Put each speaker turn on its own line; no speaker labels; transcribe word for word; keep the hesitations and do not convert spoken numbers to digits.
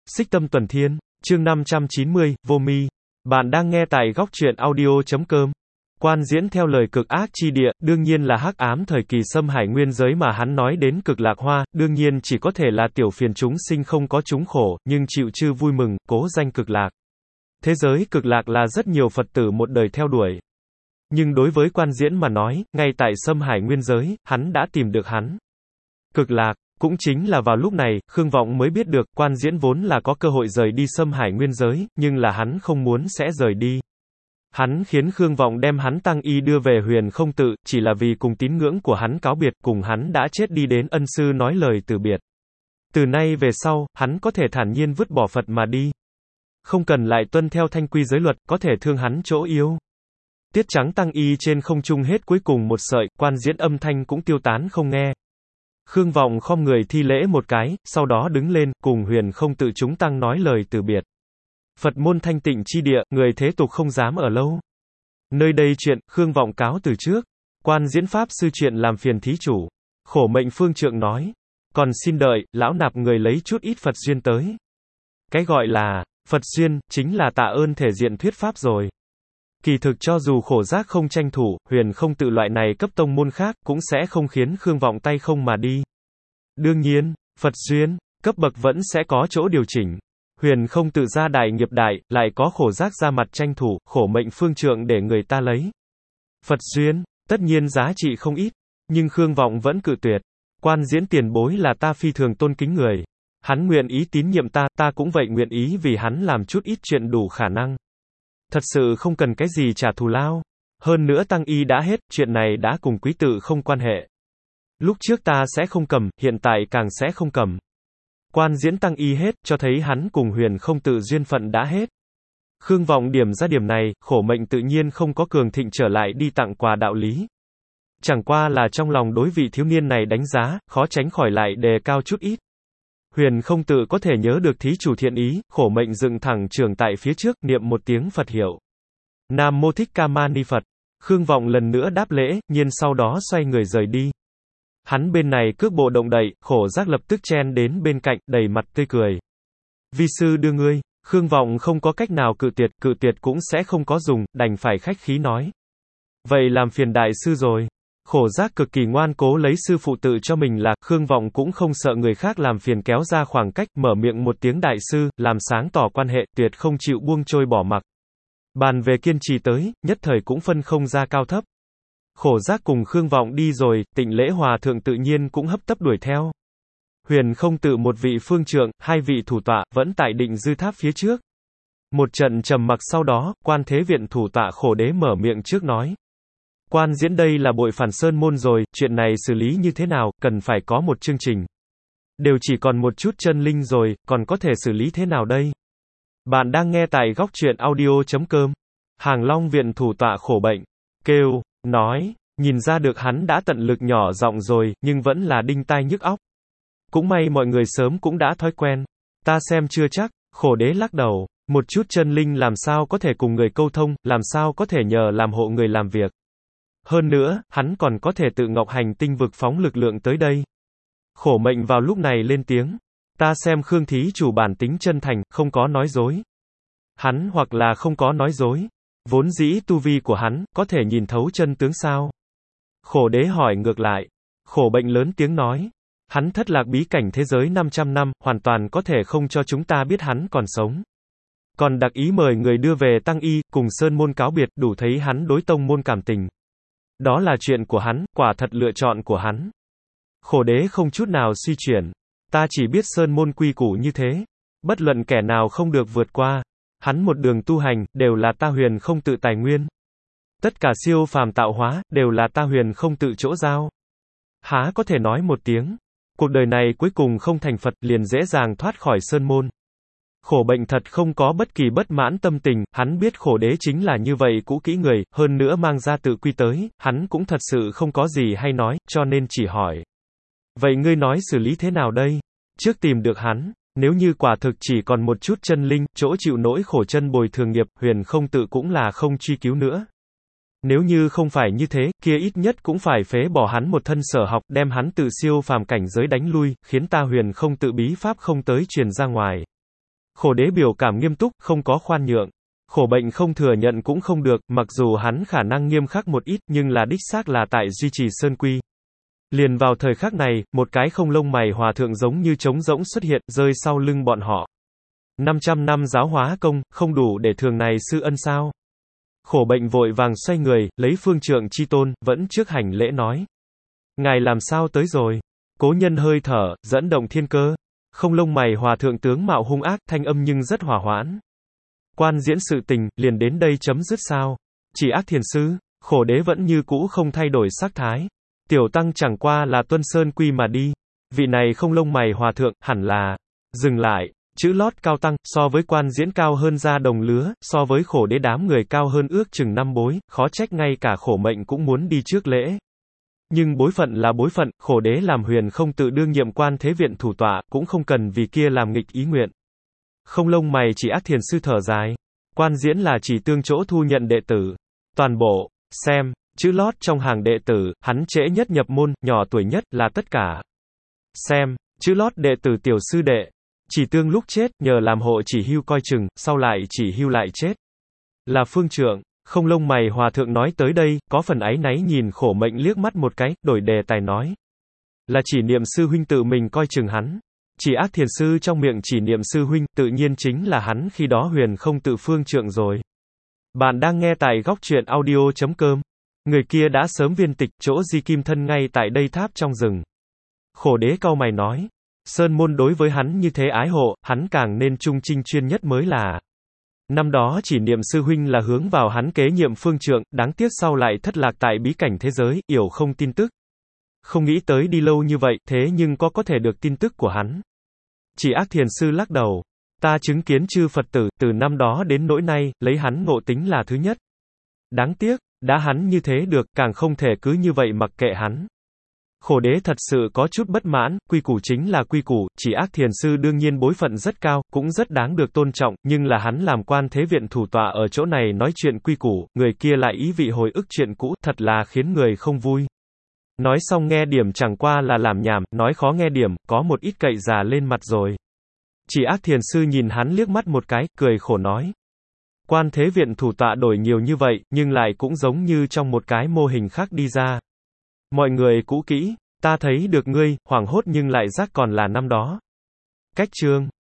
Xích Tâm Tuần Thiên, chương năm trăm chín mươi, Vô Mi. Bạn đang nghe tại góc truyện audio chấm com. Quan Diễn theo lời cực ác chi địa, đương nhiên là hắc ám thời kỳ xâm hải nguyên giới mà hắn nói đến cực lạc hoa, đương nhiên chỉ có thể là tiểu phiền chúng sinh không có chúng khổ, nhưng chịu chư vui mừng, cố danh cực lạc. Thế giới cực lạc là rất nhiều Phật tử một đời theo đuổi. Nhưng đối với Quan Diễn mà nói, ngay tại xâm hải nguyên giới, hắn đã tìm được hắn. Cực lạc. Cũng chính là vào lúc này, Khương Vọng mới biết được, Quan Diễn vốn là có cơ hội rời đi xâm hải nguyên giới, nhưng là hắn không muốn sẽ rời đi. Hắn khiến Khương Vọng đem hắn tăng y đưa về Huyền Không Tự, chỉ là vì cùng tín ngưỡng của hắn cáo biệt, cùng hắn đã chết đi đến ân sư nói lời từ biệt. Từ nay về sau, hắn có thể thản nhiên vứt bỏ Phật mà đi. Không cần lại tuân theo thanh quy giới luật, có thể thương hắn chỗ yếu. Tiết trắng tăng y trên không trung hết cuối cùng một sợi, Quan Diễn âm thanh cũng tiêu tán không nghe. Khương Vọng khom người thi lễ một cái, sau đó đứng lên, cùng Huyền Không Tự chúng tăng nói lời từ biệt. Phật môn thanh tịnh chi địa, người thế tục không dám ở lâu. Nơi đây chuyện, Khương Vọng cáo từ trước. Quan Diễn pháp sư chuyện làm phiền thí chủ. Khổ mệnh phương trượng nói. Còn xin đợi, lão nạp người lấy chút ít Phật duyên tới. Cái gọi là, Phật duyên, chính là tạ ơn thể diện thuyết pháp rồi. Kỳ thực cho dù khổ giác không tranh thủ, Huyền Không Tự loại này cấp tông môn khác, cũng sẽ không khiến Khương Vọng tay không mà đi. Đương nhiên, Phật duyên, cấp bậc vẫn sẽ có chỗ điều chỉnh. Huyền Không Tự ra đại nghiệp đại, lại có khổ giác ra mặt tranh thủ, khổ mệnh phương trượng để người ta lấy. Phật duyên, tất nhiên giá trị không ít, nhưng Khương Vọng vẫn cự tuyệt. Quan Diễn tiền bối là ta phi thường tôn kính người. Hắn nguyện ý tín nhiệm ta, ta cũng vậy nguyện ý vì hắn làm chút ít chuyện đủ khả năng. Thật sự không cần cái gì trả thù lao. Hơn nữa tăng y đã hết, chuyện này đã cùng quý tự không quan hệ. Lúc trước ta sẽ không cầm, hiện tại càng sẽ không cầm. Quan Diễn tăng y hết, cho thấy hắn cùng Huyền Không Tự duyên phận đã hết. Khương Vọng điểm ra điểm này, khổ mệnh tự nhiên không có cường thịnh trở lại đi tặng quà đạo lý. Chẳng qua là trong lòng đối vị thiếu niên này đánh giá, khó tránh khỏi lại đề cao chút ít. Huyền Không Tự có thể nhớ được thí chủ thiện ý, khổ mệnh dựng thẳng trường tại phía trước, niệm một tiếng Phật hiệu. Nam Mô Thích Ca Ma Ni Phật. Khương Vọng lần nữa đáp lễ, nhiên sau đó xoay người rời đi. Hắn bên này cước bộ động đậy, khổ giác lập tức chen đến bên cạnh, đầy mặt tươi cười. Vi sư đưa ngươi. Khương Vọng không có cách nào cự tuyệt, cự tuyệt cũng sẽ không có dùng, đành phải khách khí nói. Vậy làm phiền đại sư rồi. Khổ giác cực kỳ ngoan cố lấy sư phụ tự cho mình là, Khương Vọng cũng không sợ người khác làm phiền kéo ra khoảng cách, mở miệng một tiếng đại sư, làm sáng tỏ quan hệ, tuyệt không chịu buông trôi bỏ mặc. Bàn về kiên trì tới, nhất thời cũng phân không ra cao thấp. Khổ giác cùng Khương Vọng đi rồi, Tịnh Lễ Hòa Thượng tự nhiên cũng hấp tấp đuổi theo. Huyền Không Tự một vị phương trượng, hai vị thủ tọa, vẫn tại Định Dư Tháp phía trước. Một trận trầm mặc sau đó, Quan Thế Viện thủ tọa Khổ Đế mở miệng trước nói. Quan Diễn đây là bội phản sơn môn rồi, chuyện này xử lý như thế nào, cần phải có một chương trình. Đều chỉ còn một chút chân linh rồi, còn có thể xử lý thế nào đây? Bạn đang nghe tại góc truyện audio chấm com. Hàng Long Viện thủ tọa Khổ Bệnh. Kêu, nói, nhìn ra được hắn đã tận lực nhỏ giọng rồi, nhưng vẫn là đinh tai nhức óc. Cũng may mọi người sớm cũng đã thói quen. Ta xem chưa chắc, Khổ Đế lắc đầu. Một chút chân linh làm sao có thể cùng người câu thông, làm sao có thể nhờ làm hộ người làm việc. Hơn nữa, hắn còn có thể tự Ngọc Hành Tinh vực phóng lực lượng tới đây. Khổ Mệnh vào lúc này lên tiếng. Ta xem Khương thí chủ bản tính chân thành, không có nói dối. Hắn hoặc là không có nói dối. Vốn dĩ tu vi của hắn, có thể nhìn thấu chân tướng sao? Khổ Đế hỏi ngược lại. Khổ Bệnh lớn tiếng nói. Hắn thất lạc bí cảnh thế giới năm trăm năm, hoàn toàn có thể không cho chúng ta biết hắn còn sống. Còn đặc ý mời người đưa về tăng y, cùng sơn môn cáo biệt, đủ thấy hắn đối tông môn cảm tình. Đó là chuyện của hắn, quả thật lựa chọn của hắn. Khổ Đế không chút nào suy chuyển. Ta chỉ biết sơn môn quy củ như thế. Bất luận kẻ nào không được vượt qua. Hắn một đường tu hành, đều là ta Huyền Không Tự tài nguyên. Tất cả siêu phàm tạo hóa, đều là ta Huyền Không Tự chỗ giao. Há có thể nói một tiếng. Cuộc đời này cuối cùng không thành Phật, liền dễ dàng thoát khỏi sơn môn. Khổ Bệnh thật không có bất kỳ bất mãn tâm tình, hắn biết Khổ Đế chính là như vậy cũ kỹ người, hơn nữa mang ra tự quy tới, hắn cũng thật sự không có gì hay nói, cho nên chỉ hỏi. Vậy ngươi nói xử lý thế nào đây? Trước tìm được hắn, nếu như quả thực chỉ còn một chút chân linh, chỗ chịu nỗi khổ chân bồi thường nghiệp, Huyền Không Tự cũng là không truy cứu nữa. Nếu như không phải như thế, kia ít nhất cũng phải phế bỏ hắn một thân sở học, đem hắn tự siêu phàm cảnh giới đánh lui, khiến ta Huyền Không Tự bí pháp không tới truyền ra ngoài. Khổ đế biểu cảm nghiêm túc, không có khoan nhượng. Khổ bệnh không thừa nhận cũng không được, mặc dù hắn khả năng nghiêm khắc một ít, nhưng là đích xác là tại duy trì sơn quy. Liền vào thời khắc này, một cái không lông mày hòa thượng giống như trống rỗng xuất hiện, rơi sau lưng bọn họ. năm trăm năm giáo hóa công, không đủ để thường này sư ân sao? Khổ bệnh vội vàng xoay người, lấy phương trượng chi tôn, vẫn trước hành lễ nói. Ngài làm sao tới rồi? Cố nhân hơi thở, dẫn động thiên cơ. Không lông mày hòa thượng tướng mạo hung ác, thanh âm nhưng rất hòa hoãn. Quan diễn sự tình, liền đến đây chấm dứt sao? Chỉ ác thiền sư, khổ đế vẫn như cũ không thay đổi sắc thái. Tiểu tăng chẳng qua là tuân sơn quy mà đi. Vị này không lông mày hòa thượng, hẳn là. Dừng lại, chữ lót cao tăng, so với quan diễn cao hơn ra đồng lứa, so với khổ đế đám người cao hơn ước chừng năm bối, khó trách ngay cả khổ mệnh cũng muốn đi trước lễ. Nhưng bối phận là bối phận, khổ đế làm huyền không tự đương nhiệm quan thế viện thủ tọa, cũng không cần vì kia làm nghịch ý nguyện. Không lông mày chỉ ác thiền sư thở dài. Quan diễn là chỉ tương chỗ thu nhận đệ tử. Toàn bộ, xem, chữ lót trong hàng đệ tử, hắn trễ nhất nhập môn, nhỏ tuổi nhất, là tất cả. Xem, chữ lót đệ tử tiểu sư đệ. Chỉ tương lúc chết, nhờ làm hộ chỉ hưu coi chừng, sau lại chỉ hưu lại chết. Là phương trượng. Không lông mày hòa thượng nói tới đây, có phần áy náy nhìn khổ mệnh liếc mắt một cái, đổi đề tài nói. Là chỉ niệm sư huynh tự mình coi chừng hắn. Chỉ ác thiền sư trong miệng chỉ niệm sư huynh, tự nhiên chính là hắn khi đó huyền không tự phương trượng rồi. Bạn đang nghe tại góc truyện audio chấm com. Người kia đã sớm viên tịch, chỗ di kim thân ngay tại đây tháp trong rừng. Khổ đế cau mày nói. Sơn môn đối với hắn như thế ái hộ, hắn càng nên trung trinh chuyên nhất mới là. Năm đó chỉ niệm sư huynh là hướng vào hắn kế nhiệm phương trượng, đáng tiếc sau lại thất lạc tại bí cảnh thế giới, yểu không tin tức. Không nghĩ tới đi lâu như vậy, thế nhưng có có thể được tin tức của hắn. Chỉ ác thiền sư lắc đầu. Ta chứng kiến chư Phật tử, từ năm đó đến nỗi nay, lấy hắn ngộ tính là thứ nhất. Đáng tiếc, đã hắn như thế được, càng không thể cứ như vậy mặc kệ hắn. Khổ đế thật sự có chút bất mãn, quy củ chính là quy củ, chỉ ác thiền sư đương nhiên bối phận rất cao, cũng rất đáng được tôn trọng, nhưng là hắn làm quan thế viện thủ tọa ở chỗ này nói chuyện quy củ, người kia lại ý vị hồi ức chuyện cũ, thật là khiến người không vui. Nói xong nghe điểm chẳng qua là làm nhảm, nói khó nghe điểm, có một ít cậy già lên mặt rồi. Chỉ ác thiền sư nhìn hắn liếc mắt một cái, cười khổ nói. Quan thế viện thủ tọa đổi nhiều như vậy, nhưng lại cũng giống như trong một cái mô hình khác đi ra. Mọi người cũ kỹ, ta thấy được ngươi, hoảng hốt nhưng lại giác còn là năm đó. Cách chương